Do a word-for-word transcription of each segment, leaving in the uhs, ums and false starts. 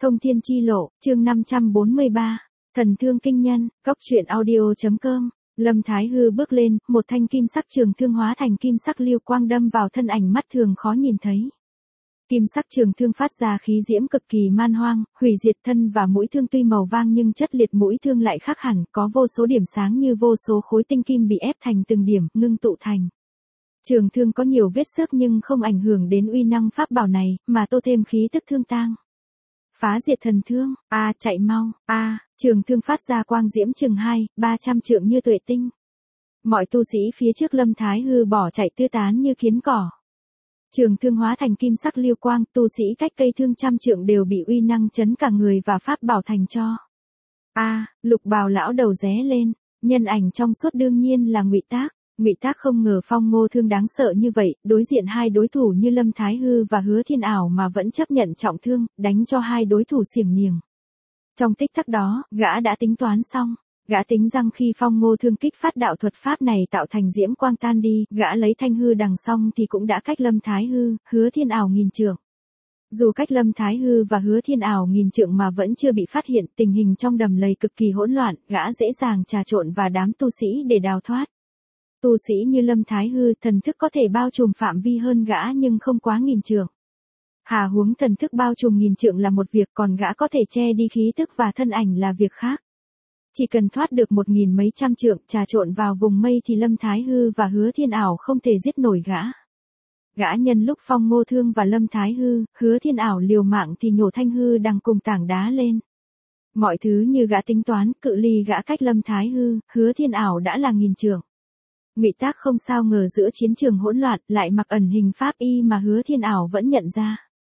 Thông thiên chi lộ, chương năm trăm bốn mươi ba, thần thương kinh nhân, góc truyện audio.com. Lâm Thái Hư bước lên, một thanh kim sắc trường thương hóa thành kim sắc lưu quang đâm vào thân ảnh mắt thường khó nhìn thấy. Kim sắc trường thương phát ra khí diễm cực kỳ man hoang, hủy diệt thân và mũi thương tuy màu vang nhưng chất liệt mũi thương lại khác hẳn, có vô số điểm sáng như vô số khối tinh kim bị ép thành từng điểm, ngưng tụ thành. Trường thương có nhiều vết xước nhưng không ảnh hưởng đến uy năng pháp bảo này, mà tô thêm khí tức thương tang. Phá diệt thần thương, a chạy mau, a trường thương phát ra quang diễm chừng hai, ba trăm trượng như tuệ tinh. Mọi tu sĩ phía trước Lâm Thái Hư bỏ chạy tứ tán như kiến cỏ. Trường thương hóa thành kim sắc lưu quang, tu sĩ cách cây thương trăm trượng đều bị uy năng chấn cả người và pháp bảo thành cho. A, Lục Bào lão đầu ré lên, nhân ảnh trong suốt đương nhiên là Ngụy Tác. Ngụy Tác không ngờ Phong Ngô Thương đáng sợ như vậy, đối diện hai đối thủ như Lâm Thái Hư và Hứa Thiên Ảo mà vẫn chấp nhận trọng thương, đánh cho hai đối thủ xiềng niềng. Trong tích tắc đó, gã đã tính toán xong, gã tính rằng khi Phong Ngô Thương kích phát đạo thuật pháp này tạo thành diễm quang tan đi, gã lấy thanh hư đằng xong thì cũng đã cách Lâm Thái Hư, Hứa Thiên Ảo nghìn trượng. Dù cách Lâm Thái Hư và Hứa Thiên Ảo nghìn trượng mà vẫn chưa bị phát hiện, tình hình trong đầm lầy cực kỳ hỗn loạn, gã dễ dàng trà trộn vào đám tu sĩ để đào thoát. Tu sĩ như Lâm Thái Hư, thần thức có thể bao trùm phạm vi hơn gã nhưng không quá nghìn trượng. Hà huống thần thức bao trùm nghìn trượng là một việc, còn gã có thể che đi khí tức và thân ảnh là việc khác. Chỉ cần thoát được một nghìn mấy trăm trượng trà trộn vào vùng mây thì Lâm Thái Hư và Hứa Thiên Ảo không thể giết nổi gã. Gã nhân lúc Phong Ngô Thương và Lâm Thái Hư, Hứa Thiên Ảo liều mạng thì nhổ thanh hư đằng cùng tảng đá lên. Mọi thứ như gã tính toán, cự ly gã cách Lâm Thái Hư, Hứa Thiên Ảo đã là nghìn trượng. Ngụy Tác không sao ngờ giữa chiến trường hỗn loạn lại mặc ẩn hình pháp y mà Hứa Thiên Ảo vẫn nhận ra.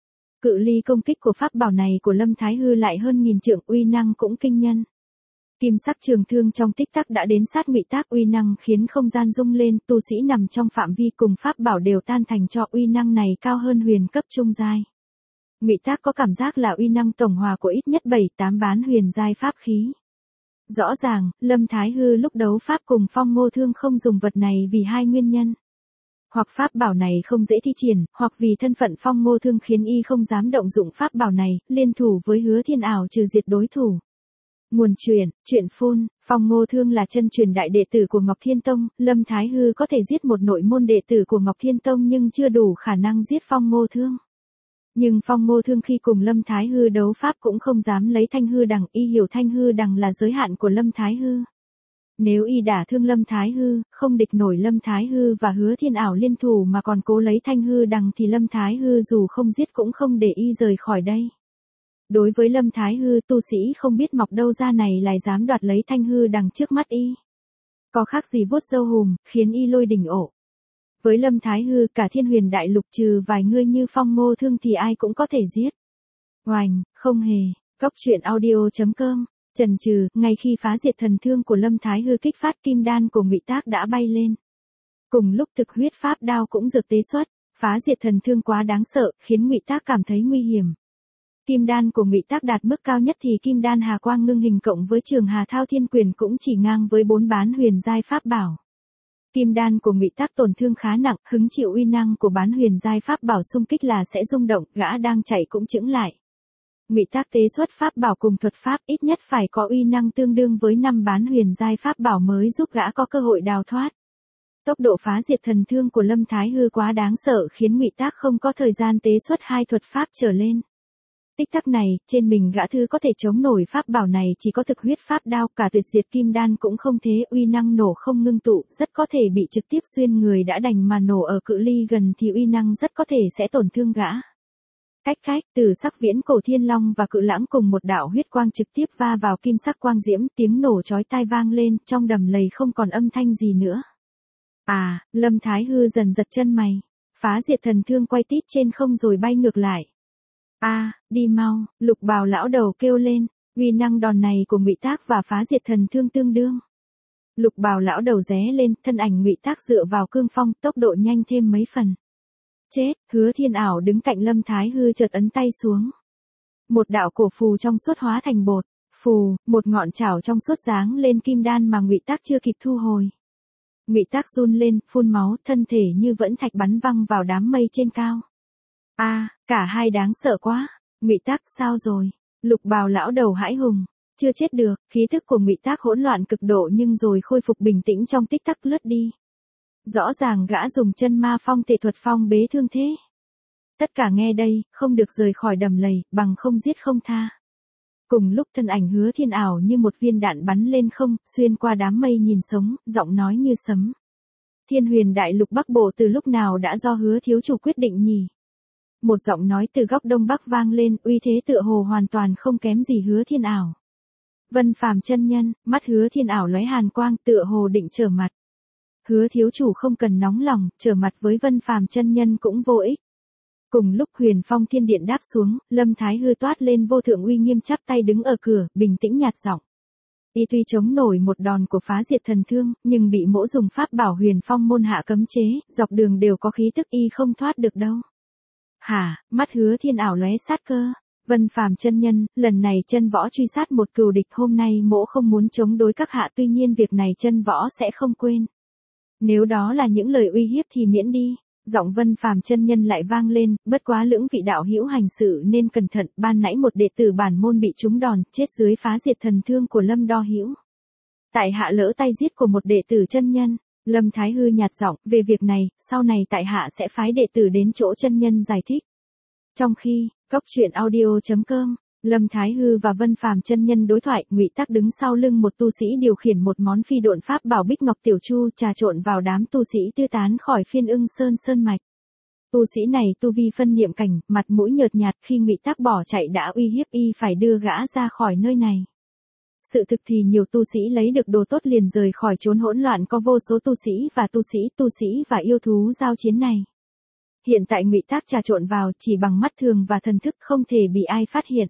Cự ly công kích của pháp bảo này của Lâm Thái Hư lại hơn nghìn trượng, uy năng cũng kinh nhân. Kim sắc trường thương trong tích tắc đã đến sát Ngụy Tác, uy năng khiến không gian rung lên, tu sĩ nằm trong phạm vi cùng pháp bảo đều tan thành tro, uy năng này cao hơn huyền cấp trung giai. Ngụy Tác có cảm giác là uy năng tổng hòa của ít nhất bảy tám bán huyền giai pháp khí. Rõ ràng, Lâm Thái Hư lúc đấu pháp cùng Phong Ngô Thương không dùng vật này vì hai nguyên nhân. Hoặc pháp bảo này không dễ thi triển, hoặc vì thân phận Phong Ngô Thương khiến y không dám động dụng pháp bảo này, liên thủ với Hứa Thiên Ảo trừ diệt đối thủ. Nguồn truyền, truyện phun, Phong Ngô Thương là chân truyền đại đệ tử của Ngọc Thiên Tông, Lâm Thái Hư có thể giết một nội môn đệ tử của Ngọc Thiên Tông nhưng chưa đủ khả năng giết Phong Ngô Thương. Nhưng Phong Ngô Thương khi cùng Lâm Thái Hư đấu pháp cũng không dám lấy thanh hư đằng, y hiểu thanh hư đằng là giới hạn của Lâm Thái Hư. Nếu y đả thương Lâm Thái Hư, không địch nổi Lâm Thái Hư và Hứa Thiên Ảo liên thủ mà còn cố lấy thanh hư đằng thì Lâm Thái Hư dù không giết cũng không để y rời khỏi đây. Đối với Lâm Thái Hư, tu sĩ không biết mọc đâu ra này lại dám đoạt lấy thanh hư đằng trước mắt y. Có khác gì vuốt râu hùm, khiến y lôi đỉnh ổ. Với Lâm Thái Hư, cả thiên huyền đại lục trừ vài người như Phong Ngô Thương thì ai cũng có thể giết. Oành, không hề, góc truyện audio.com. Chần chừ, ngay khi phá diệt thần thương của Lâm Thái Hư kích phát, kim đan của Ngụy Tác đã bay lên. Cùng lúc thực huyết pháp đao cũng dược tế xuất, phá diệt thần thương quá đáng sợ, khiến Ngụy Tác cảm thấy nguy hiểm. Kim đan của Ngụy Tác đạt mức cao nhất thì kim đan Hà Quang Ngưng Hình cộng với Trường Hà Thao Thiên Quyền cũng chỉ ngang với bốn bán huyền giai pháp bảo. Kim đan của Ngụy Tác tổn thương khá nặng, hứng chịu uy năng của bán huyền giai pháp bảo xung kích là sẽ rung động, gã đang chạy cũng chững lại. Ngụy Tác tế xuất pháp bảo cùng thuật pháp ít nhất phải có uy năng tương đương với năm bán huyền giai pháp bảo mới giúp gã có cơ hội đào thoát. Tốc độ phá diệt thần thương của Lâm Thái Hư quá đáng sợ khiến Ngụy Tác không có thời gian tế xuất hai thuật pháp trở lên. Tích tắc này, trên mình gã thư có thể chống nổi pháp bảo này chỉ có thực huyết pháp đao, cả tuyệt diệt kim đan cũng không thế, uy năng nổ không ngưng tụ, rất có thể bị trực tiếp xuyên người đã đành mà nổ ở cự ly gần thì uy năng rất có thể sẽ tổn thương gã. Cách cách, từ sắc viễn cổ thiên long và cự lãng cùng một đạo huyết quang trực tiếp va vào kim sắc quang diễm, tiếng nổ chói tai vang lên, trong đầm lầy không còn âm thanh gì nữa. À, Lâm Thái Hư dần giật chân mày, phá diệt thần thương quay tít trên không rồi bay ngược lại. A, à, đi mau, Lục Bào lão đầu kêu lên, uy năng đòn này của Ngụy Tác và phá diệt thần thương tương đương. Lục Bào lão đầu ré lên, thân ảnh Ngụy Tác dựa vào cương phong, tốc độ nhanh thêm mấy phần. Chết, Hứa Thiên Ảo đứng cạnh Lâm Thái Hư chợt ấn tay xuống. Một đạo cổ phù trong suốt hóa thành bột, phù, một ngọn chảo trong suốt giáng lên kim đan mà Ngụy Tác chưa kịp thu hồi. Ngụy Tác run lên, phun máu, thân thể như vẫn thạch bắn văng vào đám mây trên cao. A, à, cả hai đáng sợ quá. Ngụy Tác sao rồi? Lục Bào lão đầu hãi hùng, chưa chết được, khí thức của Ngụy Tác hỗn loạn cực độ nhưng rồi khôi phục bình tĩnh trong tích tắc lướt đi. Rõ ràng gã dùng chân ma phong tệ thuật phong bế thương thế. Tất cả nghe đây, không được rời khỏi đầm lầy, bằng không giết không tha. Cùng lúc thân ảnh Hứa Thiên ảo như một viên đạn bắn lên không, xuyên qua đám mây nhìn sống, giọng nói như sấm. Thiên Huyền Đại Lục Bắc Bộ từ lúc nào đã do Hứa thiếu chủ quyết định nhỉ? Một giọng nói từ góc đông bắc vang lên, uy thế tựa hồ hoàn toàn không kém gì Hứa Thiên ảo. Vân Phàm chân nhân, mắt Hứa Thiên ảo lóe hàn quang, tựa hồ định trở mặt. Hứa thiếu chủ không cần nóng lòng, trở mặt với Vân Phàm chân nhân cũng vô ích. Cùng lúc Huyền Phong Thiên Điện đáp xuống, Lâm Thái Hư toát lên vô thượng uy nghiêm chắp tay đứng ở cửa, bình tĩnh nhạt giọng. Y tuy chống nổi một đòn của phá diệt thần thương, nhưng bị mỗ dùng pháp bảo Huyền Phong môn hạ cấm chế, dọc đường đều có khí tức y không thoát được đâu. Hả, mắt Hứa Thiên ảo lóe sát cơ. Vân Phàm chân nhân, lần này chân võ truy sát một cừu địch, hôm nay mỗ không muốn chống đối các hạ, tuy nhiên việc này chân võ sẽ không quên. Nếu đó là những lời uy hiếp thì miễn đi. Giọng Vân Phàm chân nhân lại vang lên, bất quá lưỡng vị đạo hữu hành sự nên cẩn thận, ban nãy một đệ tử bản môn bị trúng đòn, chết dưới phá diệt thần thương của Lâm Đo hữu. Tại hạ lỡ tay giết của một đệ tử chân nhân. Lâm Thái Hư nhạt giọng, về việc này, sau này tại hạ sẽ phái đệ tử đến chỗ chân nhân giải thích. Trong khi, cốc truyện audio chấm com, Lâm Thái Hư và Vân Phàm chân nhân đối thoại, Ngụy Tác đứng sau lưng một tu sĩ điều khiển một món phi độn pháp bảo Bích Ngọc Tiểu Chu, trà trộn vào đám tu sĩ tư tán khỏi Phiên Ưng Sơn sơn mạch. Tu sĩ này tu vi phân niệm cảnh, mặt mũi nhợt nhạt, khi Ngụy Tác bỏ chạy đã uy hiếp y phải đưa gã ra khỏi nơi này. Sự thực thì nhiều tu sĩ lấy được đồ tốt liền rời khỏi chốn hỗn loạn, có vô số tu sĩ và tu sĩ, tu sĩ và yêu thú giao chiến này. Hiện tại Ngụy Tác trà trộn vào chỉ bằng mắt thường và thần thức, không thể bị ai phát hiện.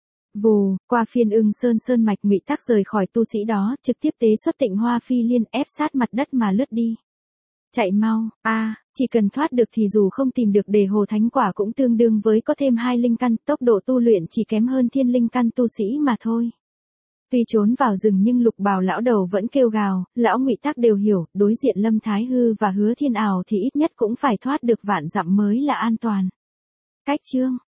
Vù, qua Phiên Ưng Sơn sơn mạch, Ngụy Tác rời khỏi tu sĩ đó, trực tiếp tế xuất Tịnh Hoa Phi Liên, ép sát mặt đất mà lướt đi. Chạy mau, a, à, chỉ cần thoát được thì dù không tìm được Đề Hồ Thánh Quả cũng tương đương với có thêm hai linh căn, tốc độ tu luyện chỉ kém hơn thiên linh căn tu sĩ mà thôi. Tuy trốn vào rừng nhưng Lục Bào lão đầu vẫn kêu gào, lão Ngụy Tác đều hiểu, đối diện Lâm Thái Hư và Hứa Thiên ảo thì ít nhất cũng phải thoát được vạn dặm mới là an toàn. Cách chương